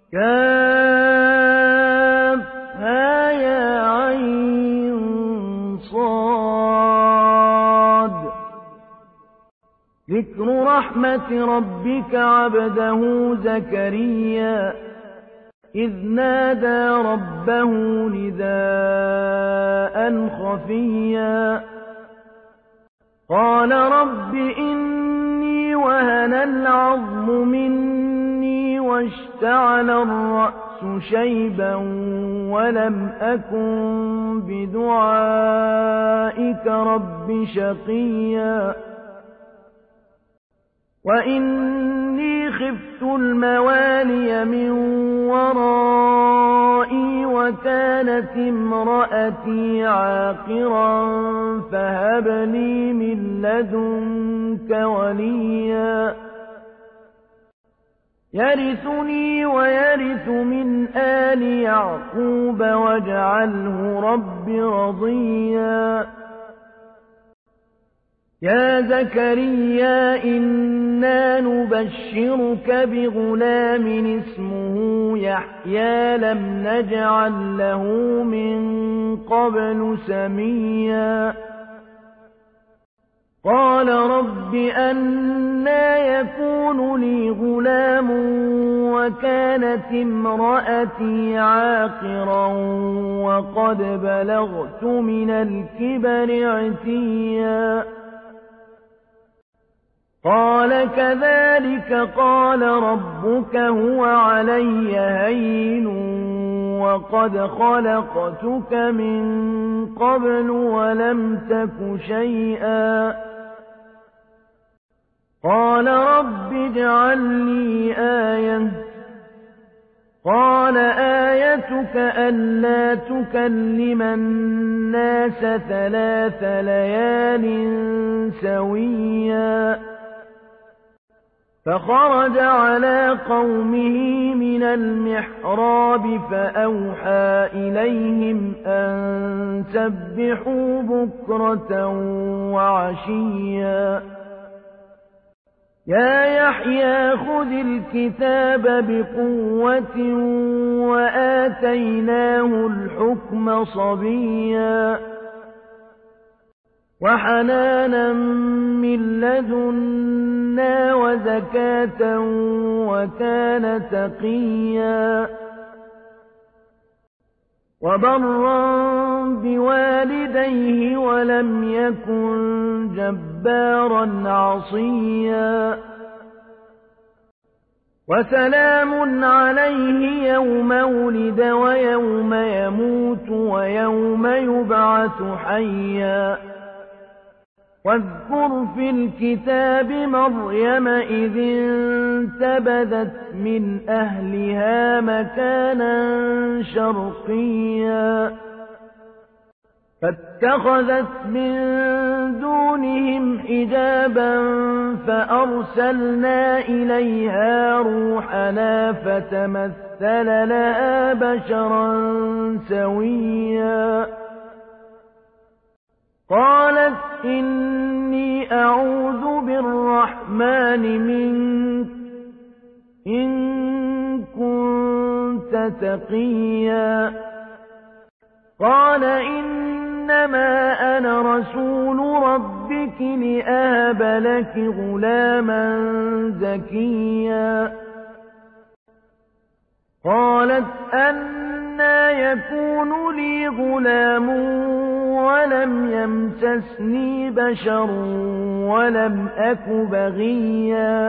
كافها يا عين صاد. ذكر رحمة ربك عبده زكريا إذ نادى ربه نداء خفيا قال رب إني وهن العظم مني واشتعل الرأس شيبا ولم أكن بدعائك رب شقيا وإني خفت الموالي من ورائي وكانت امرأتي عاقرا فهب لي من لدنك وليا يرثني ويرث من آل يعقوب واجعله رب رضيا يا زكريا إنا نبشرك بغلام اسمه يحيى لم نجعل له من قبل سميا قال رب أنى يكون لي غلام وكانت امرأتي عاقرا وقد بلغت من الكبر عتيا قال كذلك قال ربك هو علي هين وقد خلقتك من قبل ولم تك شيئا قال رب اجعل لي آية قال آيتك ألا تكلم الناس 3 ليال سويا فخرج على قومه من المحراب فأوحى إليهم أن سبحوا بكرة وعشيا يا يحيى خذ الكتاب بقوة وآتيناه الحكم صبيا وحنانا من لدنا وزكاة وكان تقيا وبرا بوالديه ولم يكن جبارا عصيا وسلام عليه يوم ولد ويوم يموت ويوم يبعث حيا واذكر في الكتاب مريم إذ انتبذت من أهلها مكانا شرقيا فاتخذت من دونهم حجابا فأرسلنا إليها روحنا فتمثل لها بشرا سويا قالت إني أعوذ بالرحمن منك إن كنت تقيا قال إنما أنا رسول ربك لأهب لك غلاما زكيا قالت أنى يكون لي غلام ولم يمسسني بشر ولم أك بغيا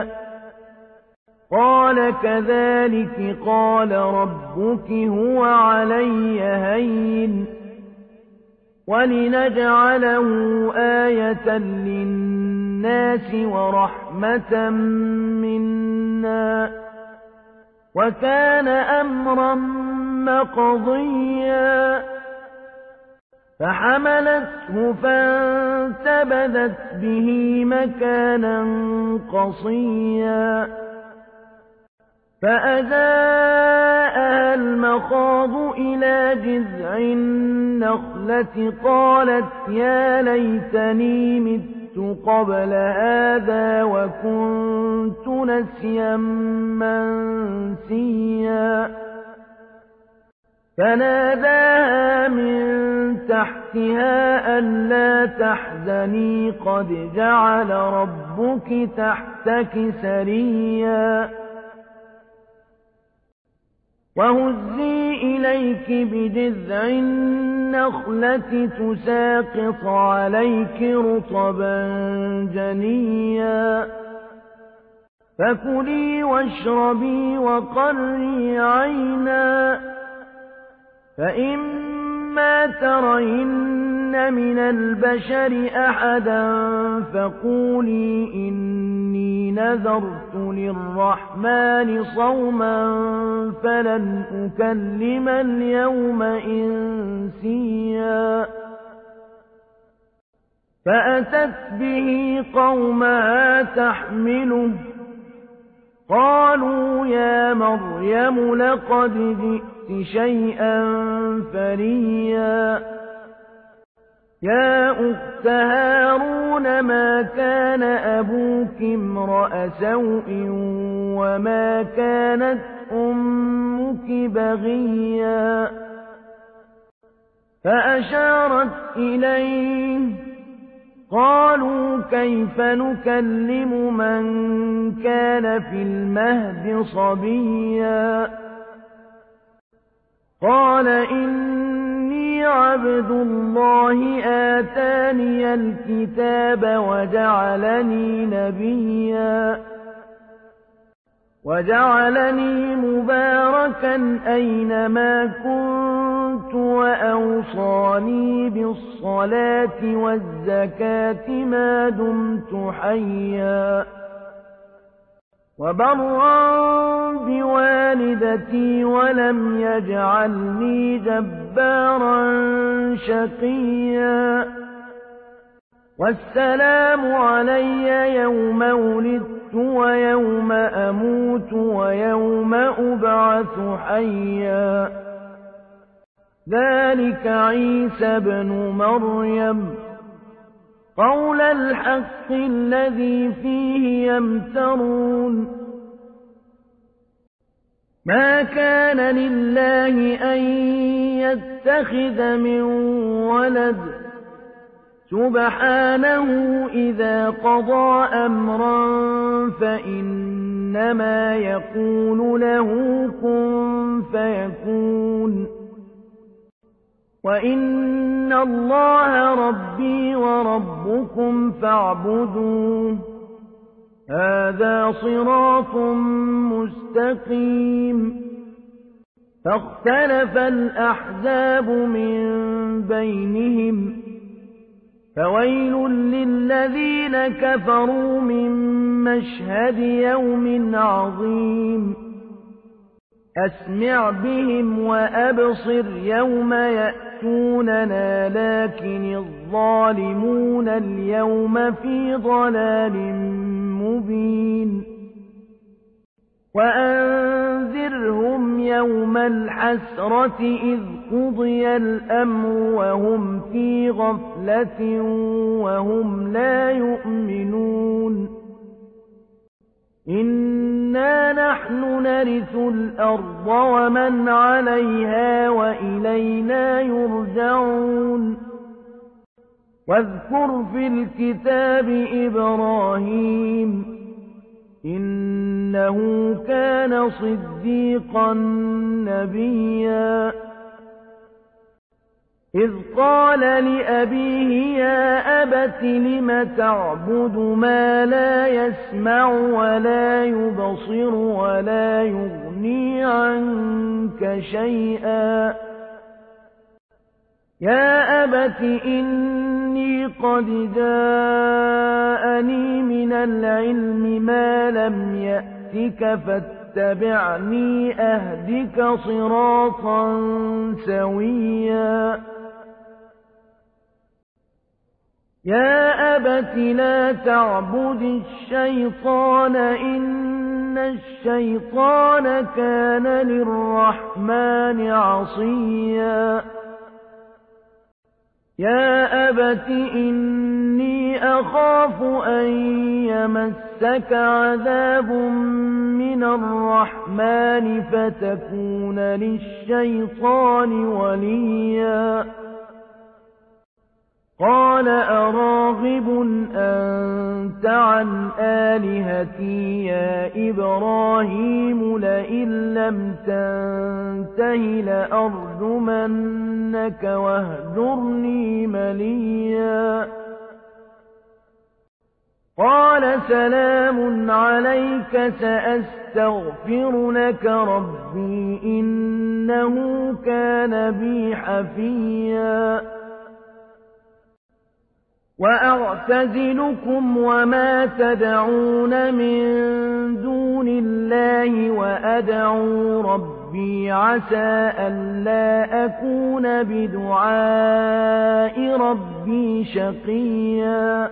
قال كذلك قال ربك هو علي هين ولنجعله آية للناس ورحمة منا وكان أمرا مقضيا فحملته فانتبذت به مكانا قصيا فأجاءها المخاض إلى جذع النخلة قالت يا ليتني مت قبل هذا وكنت نسيا منسيا فناداها من تحتها ألا تحزني قد جعل ربك تحتك سريا وهزي إليك بجذع النخلة تساقط عليك رطبا جنيا فكلي واشربي وقري عينا فإما ترين من البشر أحدا فقولي إني نذرت للرحمن صوما فلن أكلم اليوم إنسيا فأتت به قومها تحمله قالوا يا مريم لقد جئت شيئا فريا يا أخت هارون ما كان أبوك امرأ سوء وما كانت أمك بغيا فأشارت إليه قالوا كيف نكلم من كان في المهد صبيا قال إني عبد الله آتاني الكتاب وجعلني نبيا وجعلني مباركا أينما كنت وأوصاني بالصلاة والزكاة ما دمت حيا وبرا بوالدتي ولم يجعلني جبارا شقيا والسلام علي يوم ولدت ويوم أموت ويوم أبعث حيا ذلك عيسى بن مريم قول الحق الذي فيه يمترون ما كان لله أن يتخذ من ولد سبحانه إذا قضى أمرا فإنما يقول له كن فيكون وإن الله ربي وربكم فاعبدوه هذا صراط مستقيم فاختلف الأحزاب من بينهم فويل للذين كفروا من مشهد يوم عظيم أسمع بهم وأبصر يوم يأتوننا لكن الظالمون اليوم في ضلال مبين وأنذرهم يوم الحسرة إذ قضي الأمر وهم في غفلة وهم لا يؤمنون إنا نحن نرث الأرض ومن عليها وإلينا يرجعون واذكر في الكتاب إبراهيم إنه كان صديقا نبيا إذ قال لأبيه يا أبت لم تعبد ما لا يسمع ولا يبصر ولا يغني عنك شيئا يا أبت إني قد جاءني من العلم ما لم يأتك فاتبعني أهدك صراطا سويا يا أبت لا تعبد الشيطان إن الشيطان كان للرحمن عصيا يا أبت إني أخاف أن يمسك عذاب من الرحمن فتكون للشيطان وليا قال أراغب أنت عن آلهتي يا إبراهيم لئن لم تنته لأرجمنك واهجرني مليا قال سلام عليك سأستغفر لك ربي إنه كان بي حفيا وأعتزلكم وما تدعون من دون الله وأدعو ربي عسى ألا أكون بدعاء ربي شقيا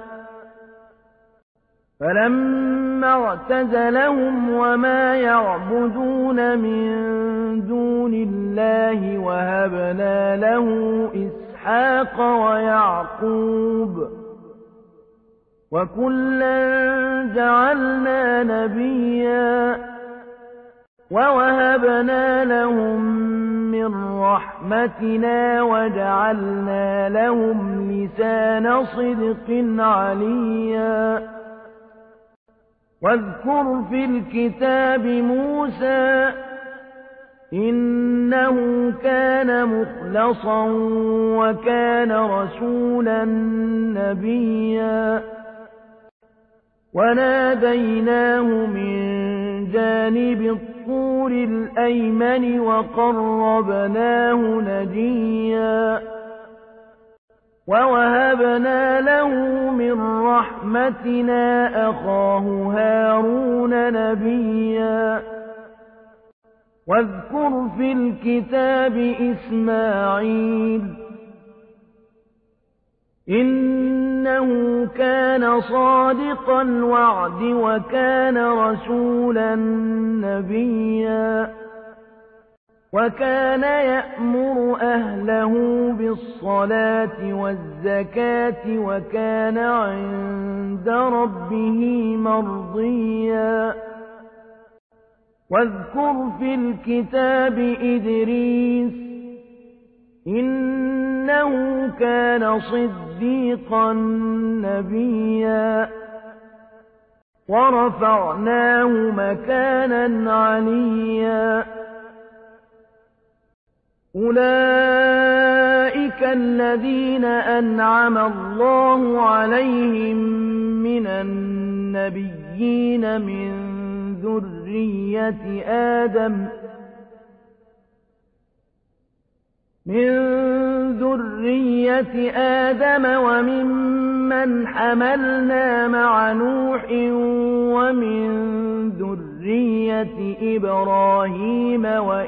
فلما اعتزلهم وما يعبدون من دون الله وهبنا له إسحاق ويعقوب وكلا جعلنا نبيا ووهبنا لهم من رحمتنا وجعلنا لهم لسان صدق عليا واذكر في الكتاب موسى إنه كان مخلصا وكان رسولا نبيا وناديناه من جانب الطور الأيمن وقربناه نجيا ووهبنا له من رحمتنا أخاه هارون نبيا واذكر في الكتاب إسماعيل إنه كان صادق الوعد وكان رسولا نبيا وكان يأمر أهله بالصلاة والزكاة وكان عند ربه مرضيا واذكر في الكتاب إدريس إنه كان صديقا نبيا ورفعناه مكانا عليا أولئك الذين أنعم الله عليهم من النبيين من ذرية آدم وممن حملنا مع نوح ومن ذرية إبراهيم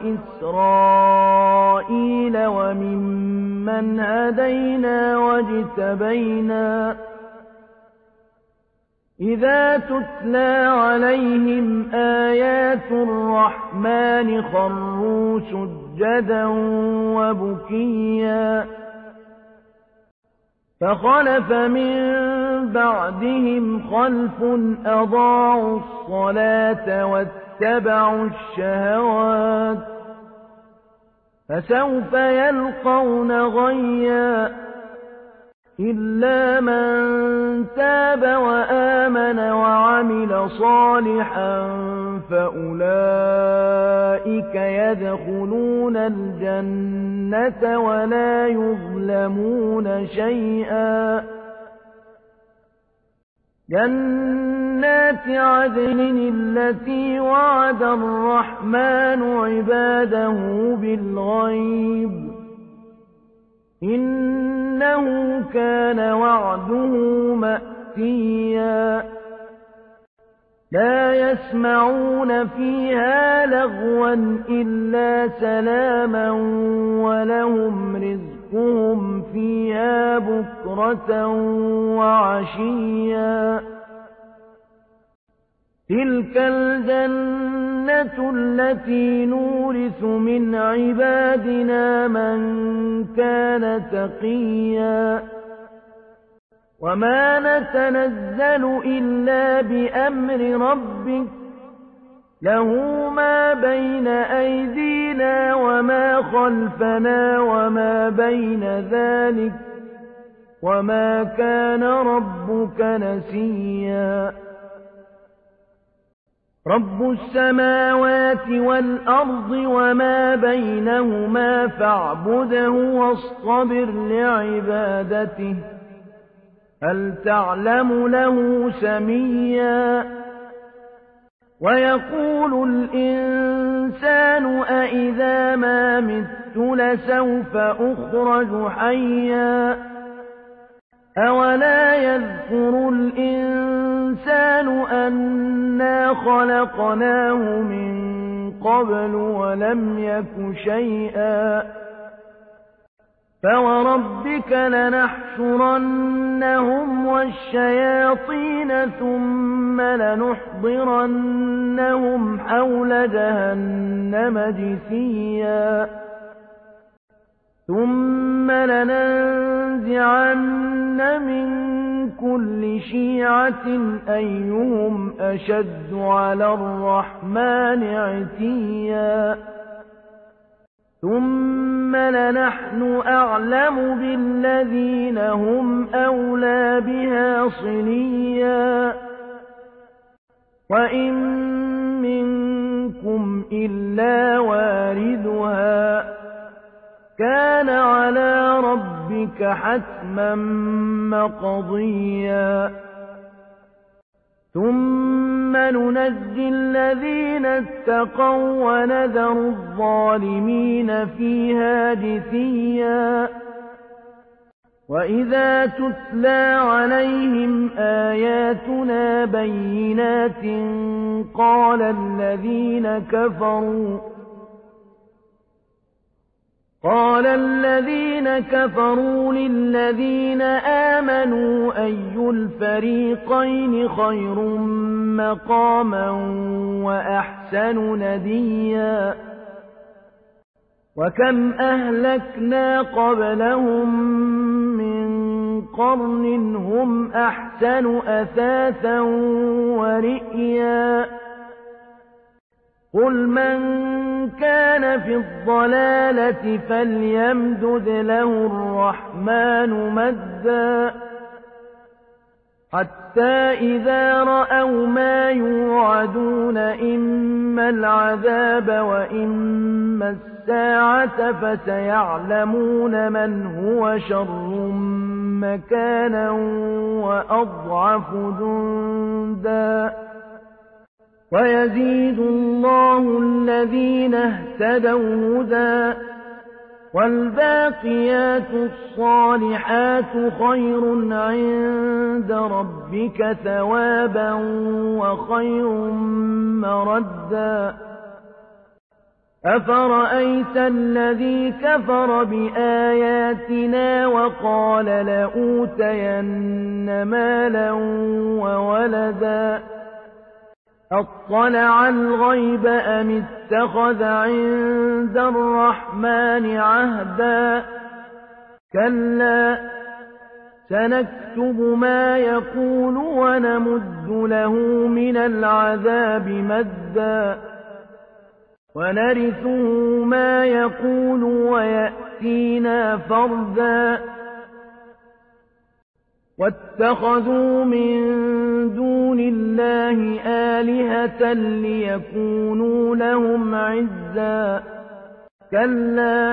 وإسرائيل وممن هدينا واجتبينا إذا تتلى عليهم آيات الرحمن خروا سجدا وبكيا فخلف من بعدهم خلف أضاعوا الصلاة واتبعوا الشهوات فسوف يلقون غيا إلا من تاب وآمن وعمل صالحا فأولئك يدخلون الجنة ولا يظلمون شيئا جنات عدن التي وعد الرحمن عباده بالغيب إنه كان وعده مأتيا لا يسمعون فيها لغوا إلا سلاما ولهم رزقهم فيها بكرة وعشيا تلك الجنة التي نورث من عبادنا من كان تقيا وما نتنزل إلا بأمر ربك له ما بين أيدينا وما خلفنا وما بين ذلك وما كان ربك نسيا رب السماوات والأرض وما بينهما فاعبده واصطبر لعبادته هل تعلم له سميا ويقول الإنسان أإذا ما مت لسوف أخرج حيا أولا يذكر الإنسان أنا خلقناه من قبل ولم يك شيئا فوربك لنحشرنهم والشياطين ثم لنحضرنهم حول جهنم جثيا ثم لننزعن من كل شيعة أيهم أشد على الرحمن عتيا ثم لنحن أعلم بالذين هم أولى بها صليا وإن منكم إلا واردها كان على ربك حتما مقضيا ثم ننجي الذين اتقوا ونذر الظالمين فيها جثيا وإذا تتلى عليهم آياتنا بينات قال الذين كفروا للذين آمنوا أي الفريقين خير مقاما وأحسن نديا وكم أهلكنا قبلهم من قرن هم أحسن أثاثا ورئيا قل من كان في الضلالة فليمدد له الرحمن مدا حتى إذا رأوا ما يوعدون إما العذاب وإما الساعة فسيعلمون من هو شر مكانا وأضعف جندا ويزيد الله الذين اهتدوا هدى والباقيات الصالحات خير عند ربك ثوابا وخير مردا أفرأيت الذي كفر بآياتنا وقال لأوتين مالا وولدا أطلع الغيب أم اتخذ عند الرحمن عهدا كلا سنكتب ما يقول ونمد له من العذاب مدا ونرثه ما يقول ويأتينا فردا واتخذوا من دون الله آلهة ليكونوا لهم عزا كلا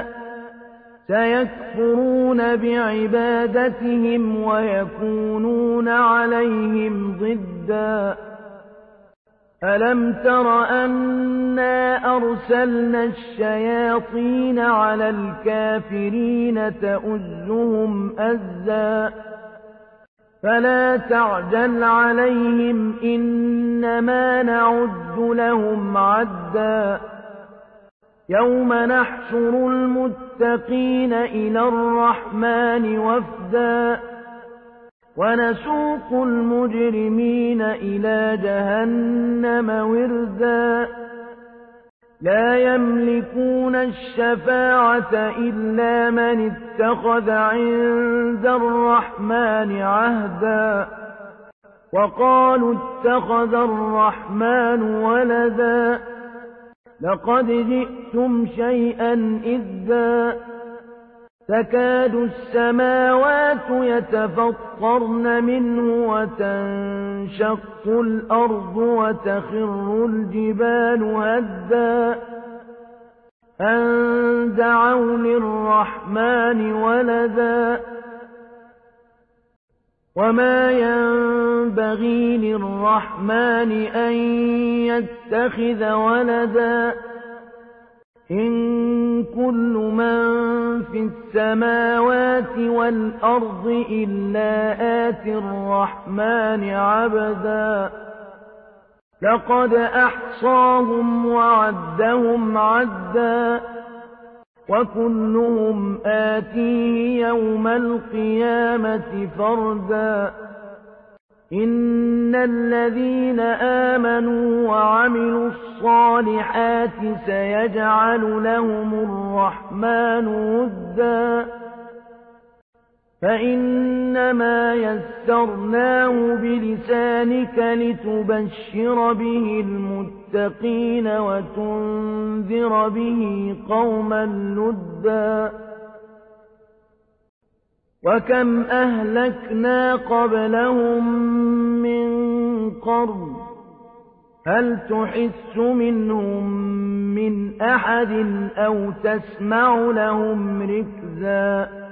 سيكفرون بعبادتهم ويكونون عليهم ضدا ألم تر أنا أرسلنا الشياطين على الكافرين تؤزهم أزا فلا تعجل عليهم إنما نعد لهم عدا يوم نحشر المتقين إلى الرحمن وفدا ونسوق المجرمين إلى جهنم وردا لا يملكون الشفاعة إلا من اتخذ عند الرحمن عهدا وقالوا اتخذ الرحمن ولدا لقد جئتم شيئا إدا تكاد السماوات يتفطرن منه وتنشق الأرض وتخر الجبال هدا أن دعوا للرحمن ولدا وما ينبغي للرحمن أن يتخذ ولدا إن كل من في السماوات والأرض إلا آتي الرحمن عبدا لقد أحصاهم وعدهم عدا وكلهم آتيه يوم القيامة فردا إن الذين آمنوا وعملوا الصالحات سيجعل لهم الرحمن ودا فإنما يسرناه بلسانك لتبشر به المتقين وتنذر به قوما لدا وكم أهلكنا قبلهم من قرن هل تحس منهم من أحد أو تسمع لهم ركزا